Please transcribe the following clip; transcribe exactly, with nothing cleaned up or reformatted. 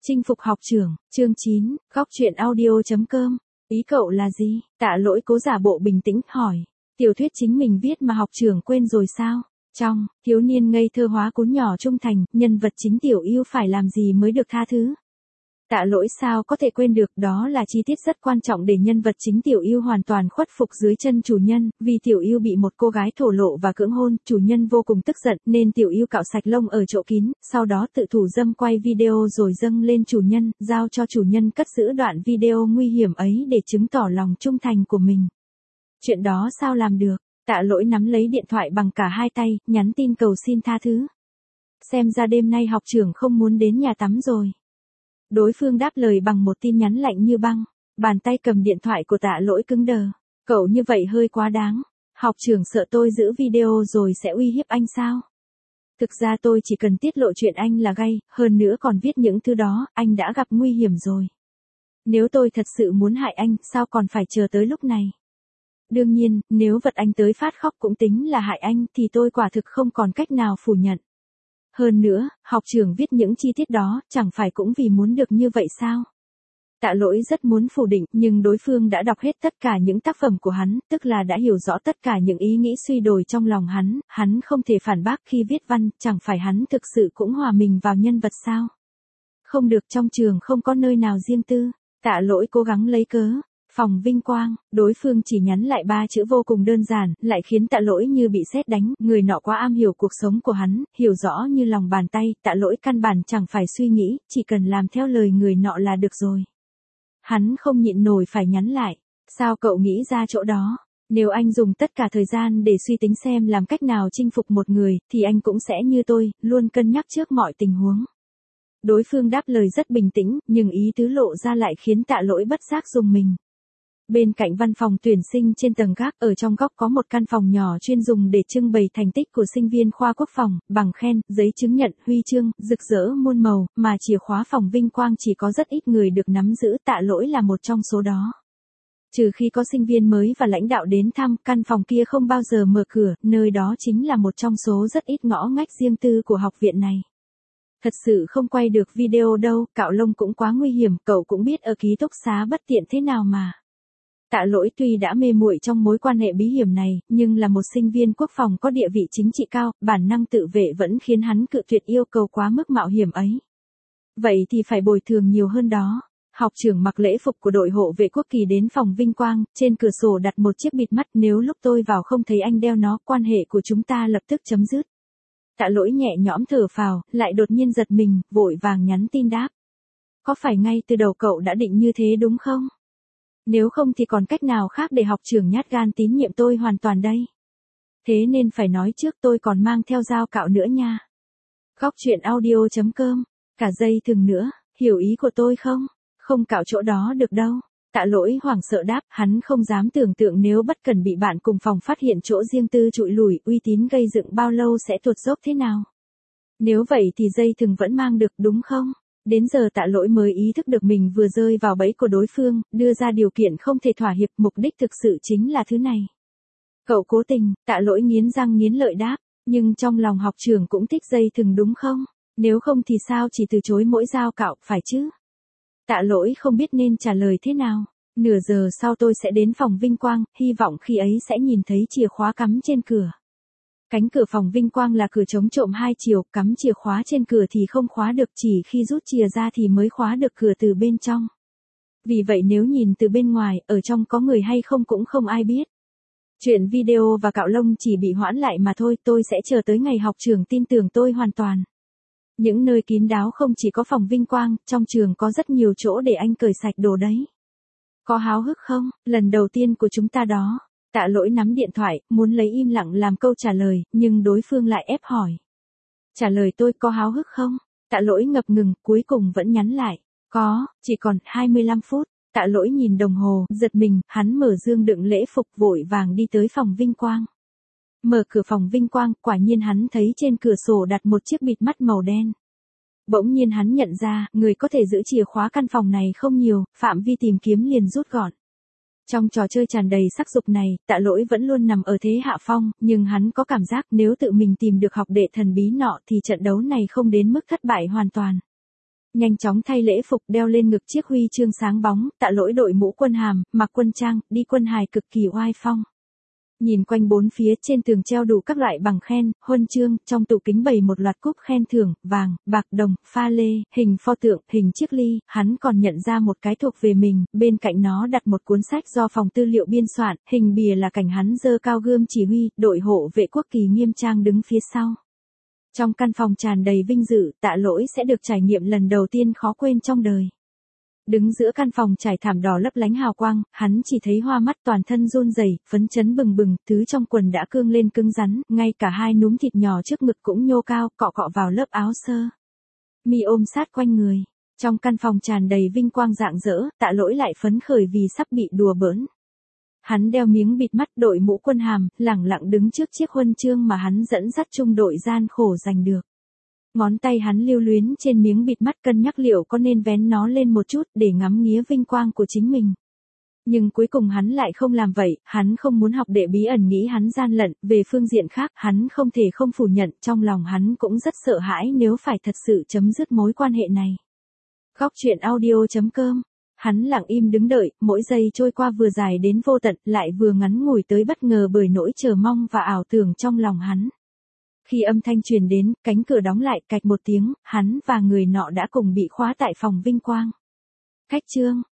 Chinh phục học trưởng, chương chín, góc truyện audio.com. Ý cậu là gì? Tạ Lỗi cố giả bộ bình tĩnh, hỏi. Tiểu thuyết chính mình viết mà học trưởng quên rồi sao? Trong, thiếu niên ngây thơ hóa cuốn nhỏ trung thành, nhân vật chính Tiểu Yêu phải làm gì mới được tha thứ? Tạ Lỗi sao có thể quên được, đó là chi tiết rất quan trọng để nhân vật chính Tiểu Yêu hoàn toàn khuất phục dưới chân chủ nhân, vì Tiểu Yêu bị một cô gái thổ lộ và cưỡng hôn, chủ nhân vô cùng tức giận nên Tiểu Yêu cạo sạch lông ở chỗ kín, sau đó tự thủ dâm quay video rồi dâng lên chủ nhân, giao cho chủ nhân cất giữ đoạn video nguy hiểm ấy để chứng tỏ lòng trung thành của mình. Chuyện đó sao làm được? Tạ Lỗi nắm lấy điện thoại bằng cả hai tay, nhắn tin cầu xin tha thứ. Xem ra đêm nay học trưởng không muốn đến nhà tắm rồi. Đối phương đáp lời bằng một tin nhắn lạnh như băng. Bàn tay cầm điện thoại của Tạ Lỗi cứng đờ. Cậu như vậy hơi quá đáng. Học trưởng sợ tôi giữ video rồi sẽ uy hiếp anh sao? Thực ra tôi chỉ cần tiết lộ chuyện anh là gay, hơn nữa còn viết những thứ đó, anh đã gặp nguy hiểm rồi. Nếu tôi thật sự muốn hại anh, sao còn phải chờ tới lúc này? Đương nhiên, nếu vật anh tới phát khóc cũng tính là hại anh thì tôi quả thực không còn cách nào phủ nhận. Hơn nữa, học trưởng viết những chi tiết đó, chẳng phải cũng vì muốn được như vậy sao? Tạ Lỗi rất muốn phủ định, nhưng đối phương đã đọc hết tất cả những tác phẩm của hắn, tức là đã hiểu rõ tất cả những ý nghĩ suy đồi trong lòng hắn, hắn không thể phản bác khi viết văn, chẳng phải hắn thực sự cũng hòa mình vào nhân vật sao? Không được, trong trường không có nơi nào riêng tư. Tạ Lỗi cố gắng lấy cớ. Phòng Vinh Quang, đối phương chỉ nhắn lại ba chữ vô cùng đơn giản, lại khiến Tạ Lỗi như bị sét đánh, người nọ quá am hiểu cuộc sống của hắn, hiểu rõ như lòng bàn tay, Tạ Lỗi căn bản chẳng phải suy nghĩ, chỉ cần làm theo lời người nọ là được rồi. Hắn không nhịn nổi phải nhắn lại, sao cậu nghĩ ra chỗ đó? Nếu anh dùng tất cả thời gian để suy tính xem làm cách nào chinh phục một người, thì anh cũng sẽ như tôi, luôn cân nhắc trước mọi tình huống. Đối phương đáp lời rất bình tĩnh, nhưng ý tứ lộ ra lại khiến Tạ Lỗi bất giác rùng mình. Bên cạnh văn phòng tuyển sinh trên tầng gác, ở trong góc có một căn phòng nhỏ chuyên dùng để trưng bày thành tích của sinh viên khoa quốc phòng, bằng khen, giấy chứng nhận, huy chương, rực rỡ muôn màu, mà chìa khóa phòng Vinh Quang chỉ có rất ít người được nắm giữ, Tạ Lỗi là một trong số đó. Trừ khi có sinh viên mới và lãnh đạo đến thăm, căn phòng kia không bao giờ mở cửa, nơi đó chính là một trong số rất ít ngõ ngách riêng tư của học viện này. Thật sự không quay được video đâu, cạo lông cũng quá nguy hiểm, cậu cũng biết ở ký túc xá bất tiện thế nào mà. Tạ Lỗi tuy đã mê muội trong mối quan hệ bí hiểm này, nhưng là một sinh viên quốc phòng có địa vị chính trị cao, bản năng tự vệ vẫn khiến hắn cự tuyệt yêu cầu quá mức mạo hiểm ấy. Vậy thì phải bồi thường nhiều hơn đó. Học trưởng mặc lễ phục của đội hộ vệ quốc kỳ đến phòng Vinh Quang, trên cửa sổ đặt một chiếc bịt mắt, nếu lúc tôi vào không thấy anh đeo nó, quan hệ của chúng ta lập tức chấm dứt. Tạ Lỗi nhẹ nhõm thở phào, lại đột nhiên giật mình, vội vàng nhắn tin đáp. Có phải ngay từ đầu cậu đã định như thế đúng không? Nếu không thì còn cách nào khác để học trưởng nhát gan tín nhiệm tôi hoàn toàn đây. Thế nên phải nói trước, tôi còn mang theo dao cạo nữa nha. Góc truyện audio.com. Cả dây thừng nữa, hiểu ý của tôi không? Không cạo chỗ đó được đâu. Tạ Lỗi hoảng sợ đáp, hắn không dám tưởng tượng nếu bất cẩn bị bạn cùng phòng phát hiện chỗ riêng tư trụi lủi, uy tín gây dựng bao lâu sẽ tuột dốc thế nào. Nếu vậy thì dây thừng vẫn mang được đúng không? Đến giờ Tạ Lỗi mới ý thức được mình vừa rơi vào bẫy của đối phương, đưa ra điều kiện không thể thỏa hiệp, mục đích thực sự chính là thứ này. Cậu cố tình, Tạ Lỗi nghiến răng nghiến lợi đáp, nhưng trong lòng học trưởng cũng thích dây thừng đúng không? Nếu không thì sao chỉ từ chối mỗi dao cạo, phải chứ? Tạ Lỗi không biết nên trả lời thế nào. Nửa giờ sau tôi sẽ đến phòng Vinh Quang, hy vọng khi ấy sẽ nhìn thấy chìa khóa cắm trên cửa. Cánh cửa phòng Vinh Quang là cửa chống trộm hai chiều, cắm chìa khóa trên cửa thì không khóa được, chỉ khi rút chìa ra thì mới khóa được cửa từ bên trong. Vì vậy nếu nhìn từ bên ngoài, ở trong có người hay không cũng không ai biết. Chuyện video và cạo lông chỉ bị hoãn lại mà thôi, tôi sẽ chờ tới ngày học trưởng tin tưởng tôi hoàn toàn. Những nơi kín đáo không chỉ có phòng Vinh Quang, trong trường có rất nhiều chỗ để anh cởi sạch đồ đấy. Có háo hức không? Lần đầu tiên của chúng ta đó. Tạ Lỗi nắm điện thoại, muốn lấy im lặng làm câu trả lời, nhưng đối phương lại ép hỏi. Trả lời tôi có háo hức không? Tạ Lỗi ngập ngừng, cuối cùng vẫn nhắn lại. Có, chỉ còn hai mươi lăm phút. Tạ Lỗi nhìn đồng hồ, giật mình, hắn mở dương đựng lễ phục vội vàng đi tới phòng Vinh Quang. Mở cửa phòng Vinh Quang, quả nhiên hắn thấy trên cửa sổ đặt một chiếc bịt mắt màu đen. Bỗng nhiên hắn nhận ra, người có thể giữ chìa khóa căn phòng này không nhiều, phạm vi tìm kiếm liền rút gọn. Trong trò chơi tràn đầy sắc dục này, Tạ Lỗi vẫn luôn nằm ở thế hạ phong, nhưng hắn có cảm giác nếu tự mình tìm được học đệ thần bí nọ thì trận đấu này không đến mức thất bại hoàn toàn. Nhanh chóng thay lễ phục đeo lên ngực chiếc huy chương sáng bóng, Tạ Lỗi đội mũ quân hàm, mặc quân trang, đi quân hài cực kỳ oai phong. Nhìn quanh bốn phía trên tường treo đủ các loại bằng khen, huân chương, trong tủ kính bày một loạt cúp khen thưởng, vàng, bạc đồng, pha lê, hình pho tượng, hình chiếc ly, hắn còn nhận ra một cái thuộc về mình, bên cạnh nó đặt một cuốn sách do phòng tư liệu biên soạn, hình bìa là cảnh hắn giơ cao gươm chỉ huy, đội hộ vệ quốc kỳ nghiêm trang đứng phía sau. Trong căn phòng tràn đầy vinh dự, Tạ Lỗi sẽ được trải nghiệm lần đầu tiên khó quên trong đời. Đứng giữa căn phòng trải thảm đỏ lấp lánh hào quang, hắn chỉ thấy hoa mắt toàn thân run rẩy, phấn chấn bừng bừng, thứ trong quần đã cương lên cứng rắn, ngay cả hai núm thịt nhỏ trước ngực cũng nhô cao, cọ cọ vào lớp áo sơ mi ôm sát quanh người. Trong căn phòng tràn đầy vinh quang rạng rỡ, Tạ Lỗi lại phấn khởi vì sắp bị đùa bỡn. Hắn đeo miếng bịt mắt, đội mũ quân hàm, lẳng lặng đứng trước chiếc huân chương mà hắn dẫn dắt trung đội gian khổ giành được. Ngón tay hắn lưu luyến trên miếng bịt mắt cân nhắc liệu có nên vén nó lên một chút để ngắm nghía vinh quang của chính mình. Nhưng cuối cùng hắn lại không làm vậy, hắn không muốn học đệ bí ẩn nghĩ hắn gian lận, về phương diện khác, hắn không thể không phủ nhận, trong lòng hắn cũng rất sợ hãi nếu phải thật sự chấm dứt mối quan hệ này. Góc truyện audio chấm com. Hắn lặng im đứng đợi, mỗi giây trôi qua vừa dài đến vô tận, lại vừa ngắn ngủi tới bất ngờ bởi nỗi chờ mong và ảo tưởng trong lòng hắn. Khi âm thanh truyền đến, cánh cửa đóng lại, cạch một tiếng, hắn và người nọ đã cùng bị khóa tại phòng vinh quang. Khách trương,